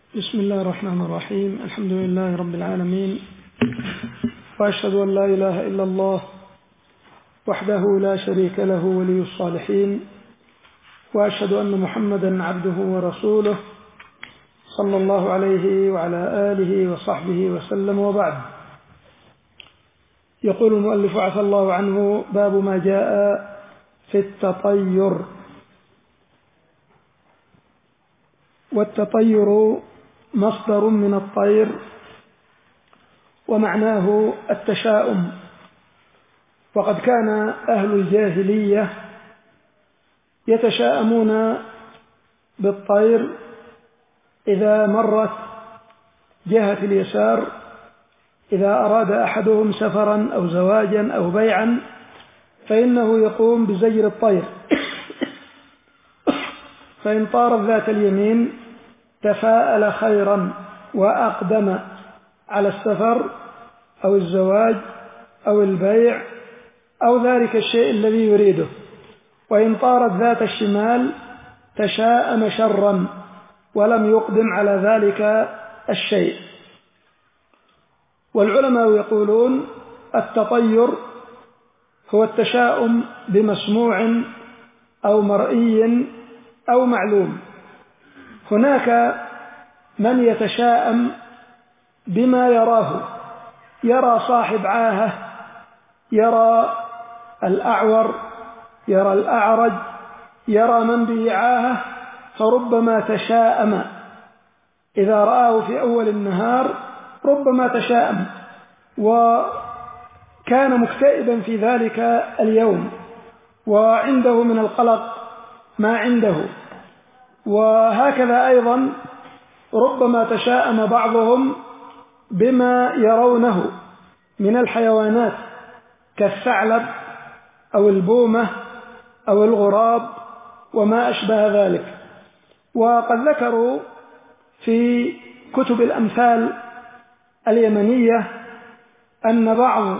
بسم الله الرحمن الرحيم. الحمد لله رب العالمين، وأشهد أن لا إله إلا الله وحده لا شريك له ولي الصالحين، وأشهد أن محمدا عبده ورسوله صلى الله عليه وعلى آله وصحبه وسلم، وبعد. يقول المؤلف عفى الله عنه: باب ما جاء في التطير. والتطير مصدر من الطير، ومعناه التشاؤم. وقد كان أهل الجاهلية يتشاءمون بالطير إذا مرت جهة اليسار، إذا أراد أحدهم سفرا أو زواجا أو بيعا فإنه يقوم بزجر الطير، فإن طارت ذات اليمين تفاءل خيرا وأقدم على السفر أو الزواج أو البيع أو ذلك الشيء الذي يريده، وإن طارت ذات الشمال تشاءم شرا ولم يقدم على ذلك الشيء. والعلماء يقولون التطير هو التشاؤم بمسموع أو مرئي أو معلوم. هناك من يتشاءم بما يراه، يرى صاحب عاهة، يرى الأعور، يرى الأعرج، يرى من به عاهة، فربما تشاءم. إذا رآه في أول النهار ربما تشاءم وكان مكتئبا في ذلك اليوم، وعنده من القلق ما عنده. وهكذا أيضا ربما تشاءم بعضهم بما يرونه من الحيوانات كالثعلب أو البومة أو الغراب وما أشبه ذلك. وقد ذكروا في كتب الأمثال اليمنية أن بعض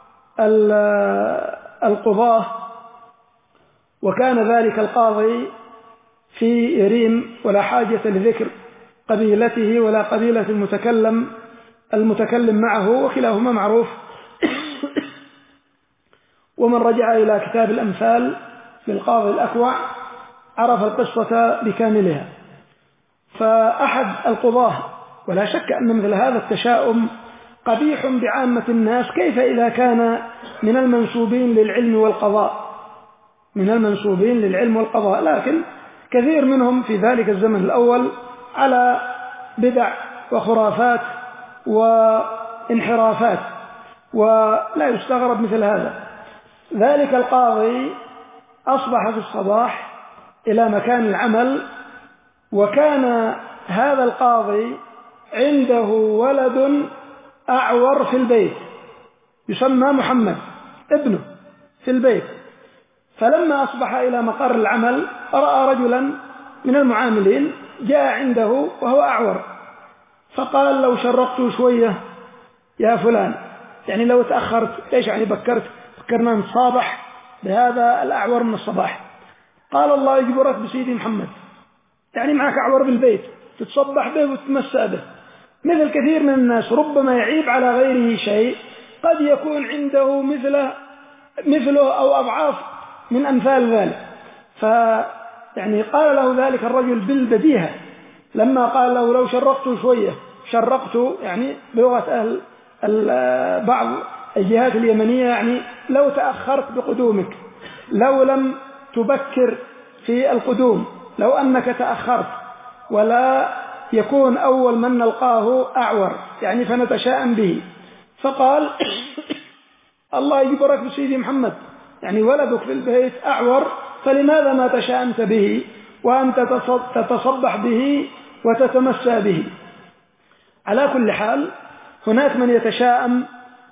القضاة، وكان ذلك القاضي في إريم ولا حاجة لذكر قبيلته ولا قبيلة المتكلم معه، وكلاهما معروف. ومن رجع إلى كتاب الأمثال للقاضي الأكوع عرف القصة بكاملها. فأحد القضاة، ولا شك أن مثل هذا التشاؤم قبيح بعامة الناس، كيف إذا كان من المنسوبين للعلم والقضاء، لكن كثير منهم في ذلك الزمن الأول على بدع وخرافات وانحرافات، ولا يستغرب مثل هذا. ذلك القاضي أصبح في الصباح إلى مكان العمل، وكان هذا القاضي عنده ولد أعور في البيت يسمى محمد ابنه في البيت. فلما أصبح إلى مقر العمل رأى رجلا من المعاملين جاء عنده وهو أعور، فقال: لو شرقت شوية يا فلان، يعني لو تأخرت، إيش يعني بكرنا نتصابح بهذا الأعور من الصباح. قال: الله يجبرك بسيدي محمد، يعني معك أعور بالبيت تتصبح به وتتمسى به. مثل كثير من الناس ربما يعيب على غيره شيء قد يكون عنده مثله أو أضعاف من أمثال ذلك. يعني قال له ذلك الرجل بالبديهة لما قال له: لو شرقت شوية، شرقت يعني بلغة بعض الجهات اليمنية، يعني لو تأخرت بقدومك، لو لم تبكر في القدوم، لو أنك تأخرت، ولا يكون أول من نلقاه أعور، يعني فنتشاءم به. فقال: الله يجبرك بسيدي محمد، يعني ولدك في البيت أعور، فلماذا ما تشاءمت به وأنت تتصبح به وتتمسى به؟ على كل حال هناك من يتشاءم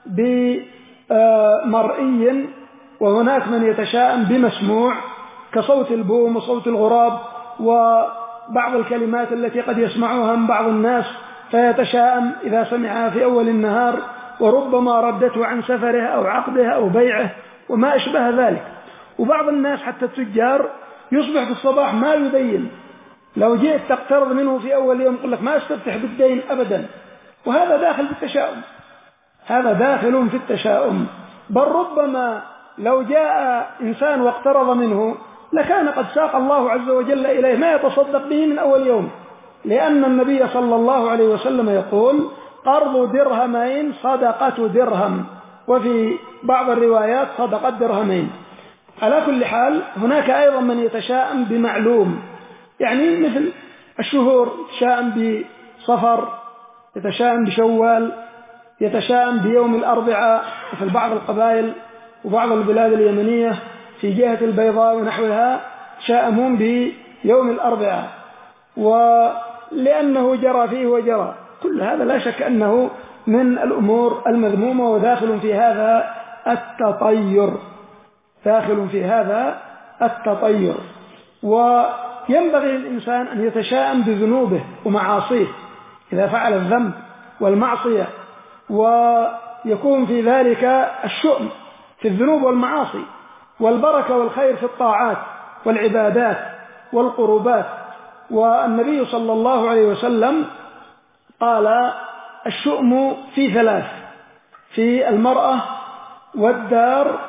بمرئي، وهناك من يتشاءم بمسموع كصوت البوم وصوت الغراب وبعض الكلمات التي قد يسمعها من بعض الناس فيتشاءم إذا سمعها في أول النهار، وربما ردته عن سفره أو عقده أو بيعه وما أشبه ذلك. وبعض الناس حتى التجار يصبح في الصباح ما يبين، لو جئت تقترض منه في أول يوم يقول لك ما استفتح بالدين أبدا، وهذا داخل في التشاؤم، هذا داخل في التشاؤم. بل ربما لو جاء إنسان واقترض منه لكان قد ساق الله عز وجل إليه ما يتصدق به من أول يوم، لأن النبي صلى الله عليه وسلم يقول قرض درهمين صدقة درهم، وفي بعض الروايات صدقة درهمين. على كل حال هناك أيضا من يتشاءم بمعلوم، يعني مثل الشهور، يتشاءم بصفر، يتشاءم بشوال، يتشاءم بيوم الأربعاء مثل بعض القبائل وبعض البلاد اليمنية في جهة البيضاء ونحوها شاءمون بيوم الأربعاء، ولأنه جرى فيه وجرى. كل هذا لا شك أنه من الأمور المذمومة، وداخل في هذا التطير، داخل في هذا التطير. وينبغي للإنسان أن يتشاءم بذنوبه ومعاصيه إذا فعل الذنب والمعصية، ويكون في ذلك الشؤم في الذنوب والمعاصي، والبركة والخير في الطاعات والعبادات والقربات. والنبي صلى الله عليه وسلم قال الشؤم في ثلاث: في المرأة والدار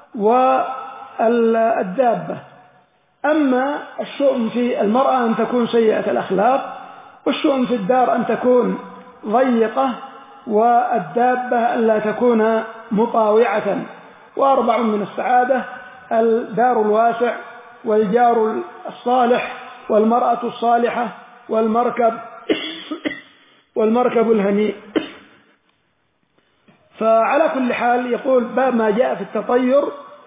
والدابة. أما الشؤم في المرأة أن تكون سيئة الأخلاق، والشؤم في الدار أن تكون ضيقة، والدابة ألا تكون مطاوعة. وأربع من السعادة: الدار الواسع، والجار الصالح، والمرأة الصالحة، والمركب الهنيء. فعلى كل حال يقول باب ما جاء في التطير.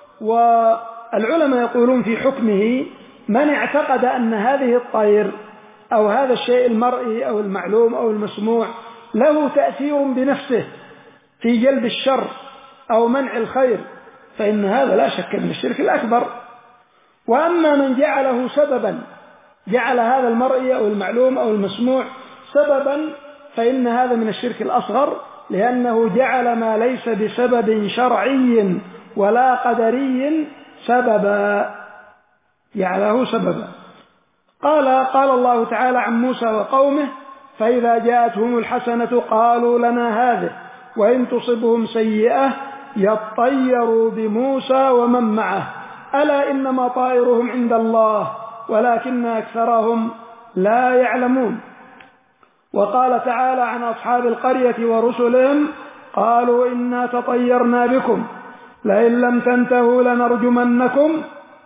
والعلماء يقولون في حكمه: من اعتقد أن هذه الطير أو هذا الشيء المرئي أو المعلوم أو المسموع له تأثير بنفسه في جلب الشر أو منع الخير، فإن هذا لا شك من الشرك الأكبر. وأما من جعله سببا، جعل هذا المرئي أو المعلوم أو المسموع سببا، فإن هذا من الشرك الأصغر، لأنه جعل ما ليس بسبب شرعي ولا قدري سببا، جعله سببا. قال الله تعالى عن موسى وقومه: فإذا جاءتهم الحسنة قالوا لنا هذه، وإن تصبهم سيئة يطيروا بموسى ومن معه، ألا إنما طائرهم عند الله ولكن أكثرهم لا يعلمون. وقال تعالى عن أصحاب القرية ورسلهم: قالوا إنا تطيرنا بكم لئن لم تنتهوا لنرجمنكم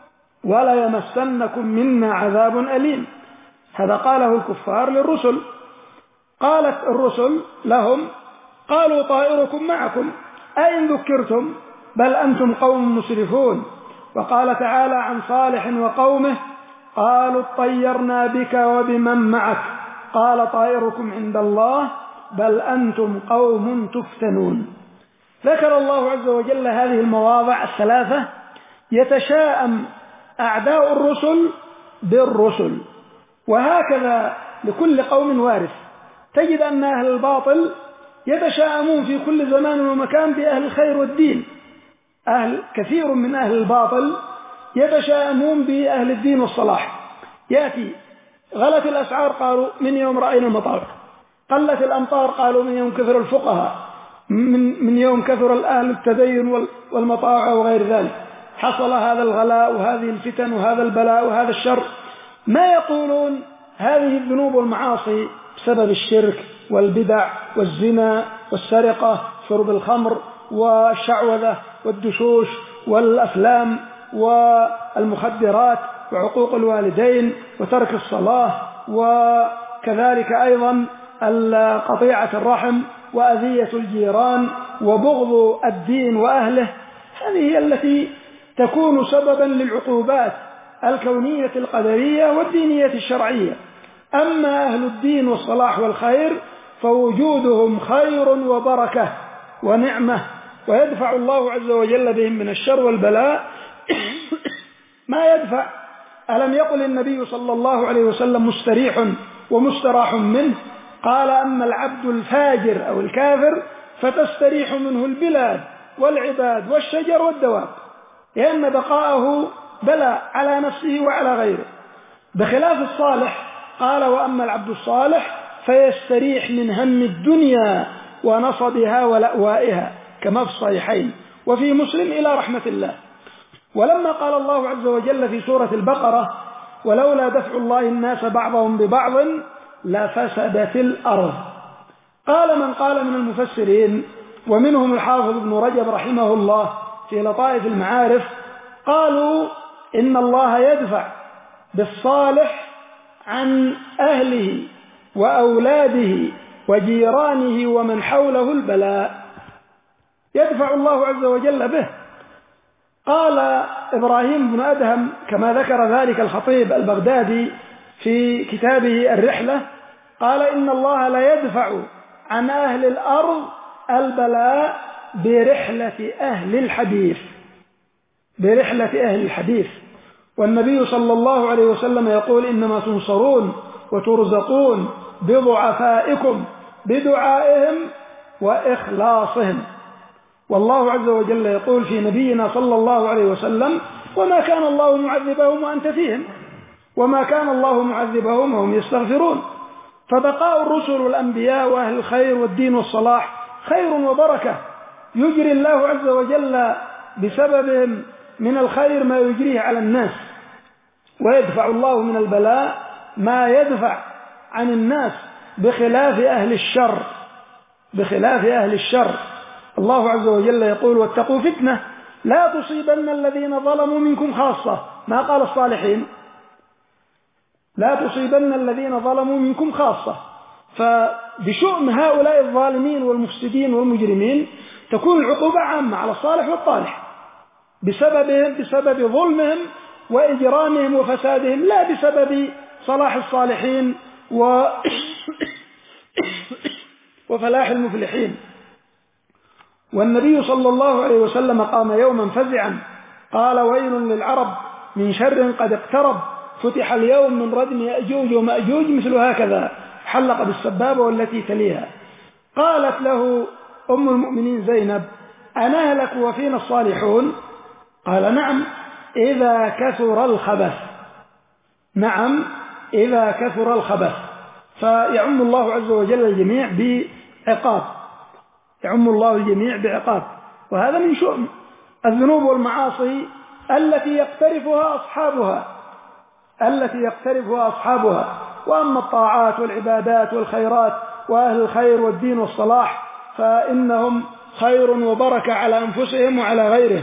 وليمسنكم منا عذاب أليم. هذا قاله الكفار للرسل. قالت الرسل لهم: قالوا طائركم معكم أئن ذكرتم بل أنتم قوم مسرفون. وقال تعالى عن صالح وقومه: قالوا اطيرنا بك وبمن معك قال طائركم عند الله بل أنتم قوم تفتنون. ذكر الله عز وجل هذه المواضع الثلاثة يتشاءم أعداء الرسل بالرسل، وهكذا لكل قوم وارث. تجد أن أهل الباطل يتشاءمون في كل زمان ومكان بأهل الخير والدين. كثير من أهل الباطل يتشاءمون بأهل الدين والصلاح. يأتي غلت الأسعار قالوا من يوم رأينا المطاوع، قلت الأمطار قالوا من يوم كثر الفقهاء، من يوم كثر الأهل التدين والمطاوع وغير ذلك، حصل هذا الغلاء وهذه الفتن وهذا البلاء وهذا الشر. ما يقولون هذه الذنوب والمعاصي بسبب الشرك والبدع والزنا والسرقة، شرب الخمر والشعوذة والدشوش والأفلام والمخدرات وعقوق الوالدين وترك الصلاة، وكذلك أيضا قطيعة الرحم وأذية الجيران وبغض الدين وأهله. هذه هي التي تكون سببا للعقوبات الكونية القدرية والدينية الشرعية. أما أهل الدين والصلاح والخير فوجودهم خير وبركة ونعمة، ويدفع الله عز وجل بهم من الشر والبلاء ما يدفع. ألم يقل النبي صلى الله عليه وسلم: مستريح ومستراح منه؟ قال: أما العبد الفاجر أو الكافر فتستريح منه البلاد والعباد والشجر والدواب، لأن بقاءه بلاء على نفسه وعلى غيره. بخلاف الصالح قال وأما العبد الصالح فيستريح من هم الدنيا ونصبها ولأوائها كما في الصحيحين وفي مسلم إلى رحمة الله. ولما قال الله عز وجل في سورة البقرة ولولا دفع الله الناس بعضهم ببعض لفسدت الأرض، قال من قال من المفسرين ومنهم الحافظ ابن رجب رحمه الله في لطائف المعارف، قالوا إن الله يدفع بالصالح عن أهله وأولاده وجيرانه ومن حوله البلاء، يدفع الله عز وجل به. قال إبراهيم بن أدهم كما ذكر ذلك الخطيب البغدادي في كتابه الرحلة، قال إن الله لا يدفع عن أهل الأرض البلاء برحلة أهل الحديث، برحلة أهل الحديث. والنبي صلى الله عليه وسلم يقول إنما تنصرون وترزقون بضعفائكم بدعائهم وإخلاصهم. والله عز وجل يقول في نبينا صلى الله عليه وسلم وما كان الله معذبهم وأنت فيهم وما كان الله معذبهم وهم يستغفرون. فبقاء الرسل والأنبياء وأهل الخير والدين والصلاح خير وبركة يجري الله عز وجل بسببهم من الخير ما يجريه على الناس، ويدفع الله من البلاء ما يدفع عن الناس بخلاف أهل الشر، بخلاف أهل الشر. الله عز وجل يقول واتقوا فتنة لا تصيبن الذين ظلموا منكم خاصة، ما قال الصالحين، لا تصيبن الذين ظلموا منكم خاصة. فبشؤم هؤلاء الظالمين والمفسدين والمجرمين تكون العقوبة عامة على الصالح والطالح بسبب ظلمهم وإجرامهم وفسادهم، لا بسبب صلاح الصالحين وفلاح المفلحين. والنبي صلى الله عليه وسلم قام يوما فزعا قال ويل للعرب من شر قد اقترب فتح اليوم من ردم يأجوج ومأجوج مثل هكذا، حلق بالسبابة والتي تليها. قالت له أم المؤمنين زينب أنهلك وفينا الصالحون؟ قال نعم إذا كثر الخبث، نعم إذا كثر الخبث. فيعم الله عز وجل الجميع بعقاب، يعم الله الجميع بعقاب. وهذا من شؤم الذنوب والمعاصي التي يقترفها أصحابها. وأما الطاعات والعبادات والخيرات وأهل الخير والدين والصلاح فإنهم خير وبركة على أنفسهم وعلى غيرهم.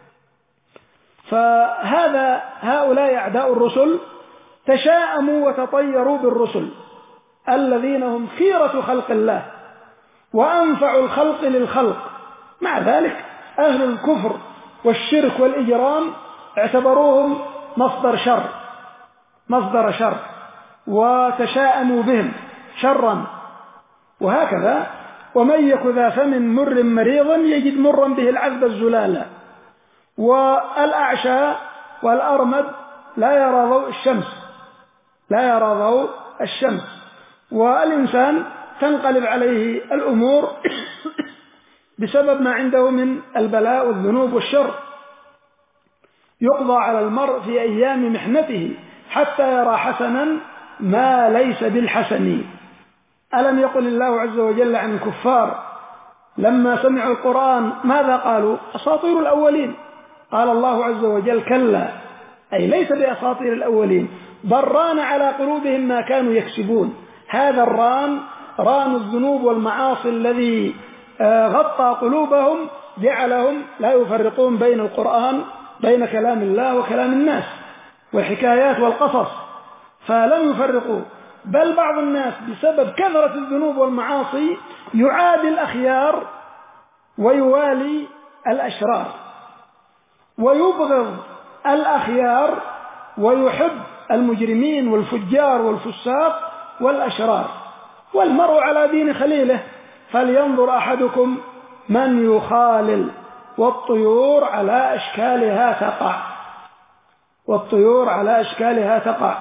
هؤلاء أعداء الرسل تشاءموا وتطيروا بالرسل الذين هم خيرة خلق الله وأنفع الخلق للخلق. مع ذلك أهل الكفر والشرك والإجرام اعتبروهم مصدر شر وتشاءموا بهم شرا. وهكذا ومن يك ذا فم مر مريضا يجد مرا به العذب الزلالا. والأعشى والأرمد لا يرى ضوء الشمس، والإنسان تنقلب عليه الأمور بسبب ما عنده من البلاء والذنوب والشر. يقضى على المرء في أيام محنته حتى يرى حسنا ما ليس بالحسن. ألم يقل الله عز وجل عن الكفار لما سمعوا القرآن ماذا قالوا؟ أساطير الأولين. قال الله عز وجل كلا، أي ليس بأساطير الأولين، بل ران على قلوبهم ما كانوا يكسبون. هذا ران الذنوب والمعاصي الذي غطى قلوبهم جعلهم لا يفرقون بين القرآن بين كلام الله وكلام الناس والحكايات والقصص، فلم يفرقوا. بل بعض الناس بسبب كثرة الذنوب والمعاصي يعادي الأخيار ويوالي الأشرار، ويبغض الأخيار ويحب المجرمين والفجار والفساق والأشرار. والمرء على دين خليله فلينظر أحدكم من يخالل. والطيور على أشكالها تقع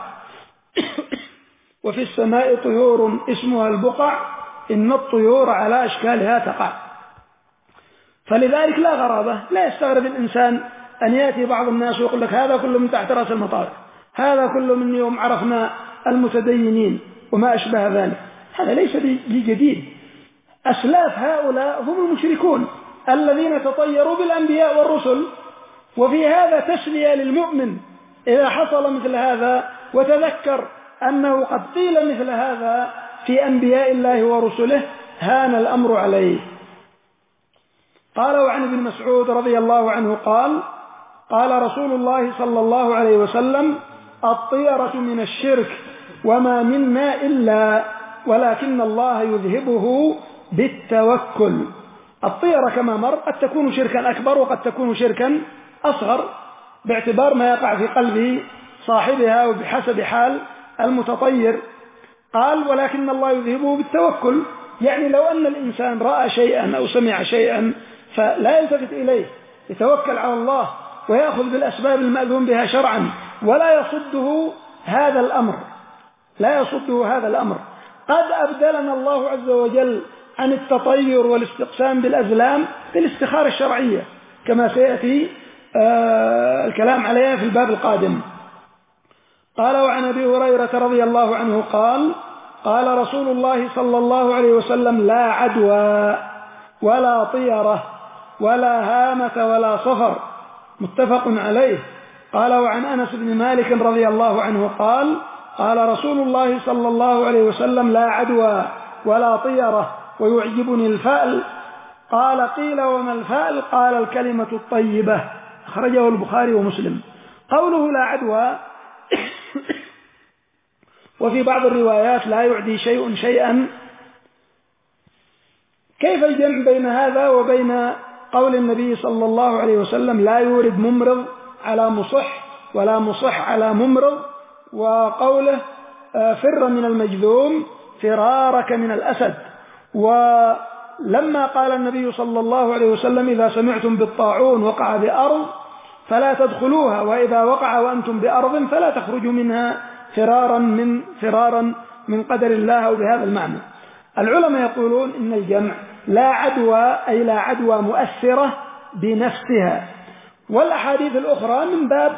وفي السماء طيور اسمها البقع إن الطيور على أشكالها تقع. فلذلك لا غرابة، لا يستغرب الإنسان أن يأتي بعض الناس ويقول لك هذا كله من تحت رأس المطار، هذا كله من يوم عرفنا المتدينين وما أشبه ذلك. هذا ليس بجديد، أسلاف هؤلاء هم المشركون الذين تطيروا بالأنبياء والرسل. وفي هذا تسلية للمؤمن إذا حصل مثل هذا، وتذكر أنه قد قيل مثل هذا في أنبياء الله ورسله، هان الأمر عليه. قال: وعن ابن مسعود رضي الله عنه قال: قال رسول الله صلى الله عليه وسلم: الطيرة من الشرك وما منا إلا ولكن الله يذهبه بالتوكل. الطيرة كما مر قد تكون شركا أكبر وقد تكون شركا أصغر باعتبار ما يقع في قلب صاحبها وبحسب حال المتطير. قال: ولكن الله يذهبه بالتوكل، يعني لو أن الإنسان رأى شيئا أو سمع شيئا فلا يلتفت إليه، يتوكل على الله ويأخذ بالأسباب المأذون بها شرعا، ولا يصده هذا الأمر، لا يصده هذا الأمر. قد أبدلنا الله عز وجل عن التطير والاستقسام بالأزلام بالاستخارة الشرعية كما سيأتي الكلام عليها في الباب القادم. قال: وعن أبي هريرة رضي الله عنه قال: قال رسول الله صلى الله عليه وسلم: لا عدوى ولا طيرة ولا هامة ولا صفر، متفق عليه. قال: وعن أنس بن مالك رضي الله عنه قال: قال رسول الله صلى الله عليه وسلم: لا عدوى ولا طيرة ويعجبني الفأل. قال: قيل: وما الفأل؟ قال: الكلمة الطيبة. أخرجه البخاري ومسلم. قوله لا عدوى وفي بعض الروايات لا يعدي شيء شيئا. كيف الجمع بين هذا وبين قول النبي صلى الله عليه وسلم: لا يورد ممرض على مصح ولا مصح على ممرض، وقوله: فر من المجذوم فرارك من الأسد. ولما قال النبي صلى الله عليه وسلم: إذا سمعتم بالطاعون وقع بأرض فلا تدخلوها، وإذا وقع وأنتم بأرض فلا تخرجوا منها فرارا من قدر الله، أو بهذا المعنى. العلماء يقولون إن الجمع لا عدوى، أي لا عدوى مؤثرة بنفسها، والأحاديث الأخرى من باب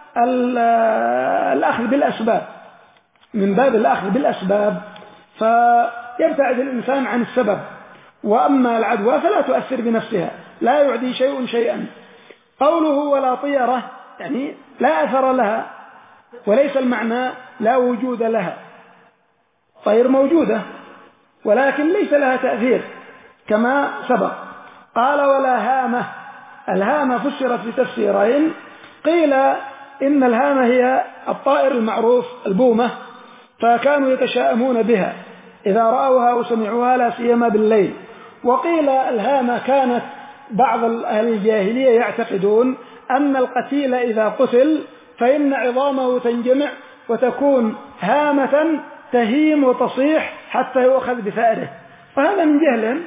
الأخذ بالأسباب، من باب الأخذ بالأسباب، فيبتعد الإنسان عن السبب. وأما العدوى فلا تؤثر بنفسها، لا يعدي شيء شيئا. قوله ولا طيرة يعني لا أثر لها، وليس المعنى لا وجود لها. طير موجودة ولكن ليس لها تأثير كما سبق. قال: ولا هامة. الهامة فسرت بتفسيرين. قيل إن الهامة هي الطائر المعروف البومة، فكانوا يتشائمون بها إذا رأوها وسمعوها، لا سيما بالليل. وقيل الهامة كانت بعض أهل الجاهلية يعتقدون أن القتيل إذا قتل فإن عظامه تنجمع وتكون هامة تهيم وتصيح حتى يؤخذ بثأره، فهذا من جهل.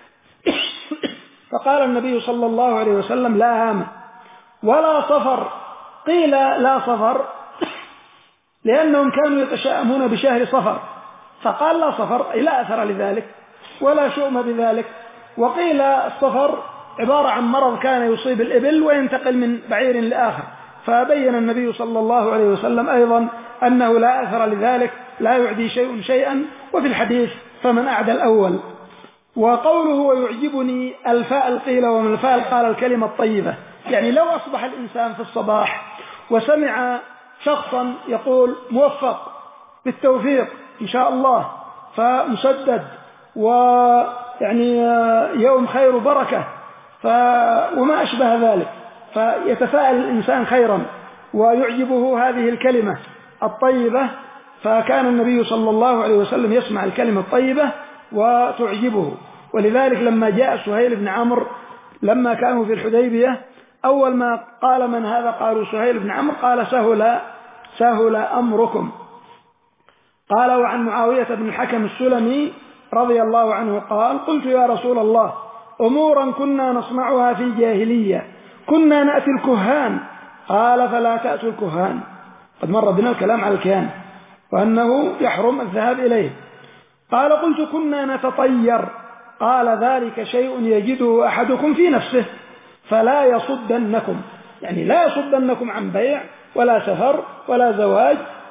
فقال النبي صلى الله عليه وسلم: لا هامة ولا صفر. قيل لا صفر لأنهم كانوا يتشائمون بشهر صفر، فقال لا صفر أي لا أثر لذلك ولا شؤم بذلك. وقيل الصفر عبارة عن مرض كان يصيب الإبل وينتقل من بعير لآخر، فبين النبي صلى الله عليه وسلم أيضا أنه لا أثر لذلك، لا يعدي شيء شيئا. وفي الحديث: فمن أعدى الأول. وقوله ويعجبني الفأل، قيل ومن الفأل؟ قال: الكلمة الطيبة. يعني لو أصبح الإنسان في الصباح وسمع شخصا يقول موفق بالتوفيق إن شاء الله، فمسدد، ويعني يوم خير وبركة، وما أشبه ذلك، فيتفاءل الإنسان خيرا ويعجبه هذه الكلمة الطيبة. فكان النبي صلى الله عليه وسلم يسمع الكلمة الطيبة وتعجبه. ولذلك لما جاء سهيل بن عمرو لما كانوا في الحديبية، أول ما قال: من هذا؟ قالوا: سهيل بن عمرو. قال: سهل أمركم. قال: وعن معاوية بن الحكم السلمي رضي الله عنه قال: قلت يا رسول الله، أمورا كنا نصنعها في الجاهلية، كنا نأتي الكهان. قال: فلا تأتوا الكهان. قد مر بنا الكلام على الكهان وأنه يحرم الذهاب إليه. قال: قلت كنا نتطير. قال: ذلك شيء يجده أحدكم في نفسه فلا يصدنكم، يعني لا يصدنكم عن بيع ولا سفر ولا زواج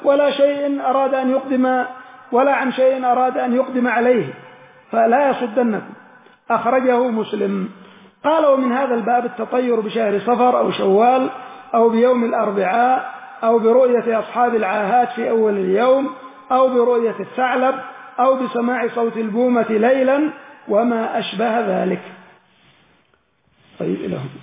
ولا شيء أراد أن يقدم ولا عن شيء أراد أن يقدم عليه، فلا يصدنكم. أخرجه مسلم. قال: ومن هذا الباب التطير بشهر صفر أو شوال أو بيوم الأربعاء أو برؤية أصحاب العاهات في أول اليوم أو برؤية الثعلب أو بسماع صوت البومة ليلا وما أشبه ذلك. طيب، إلى هنا.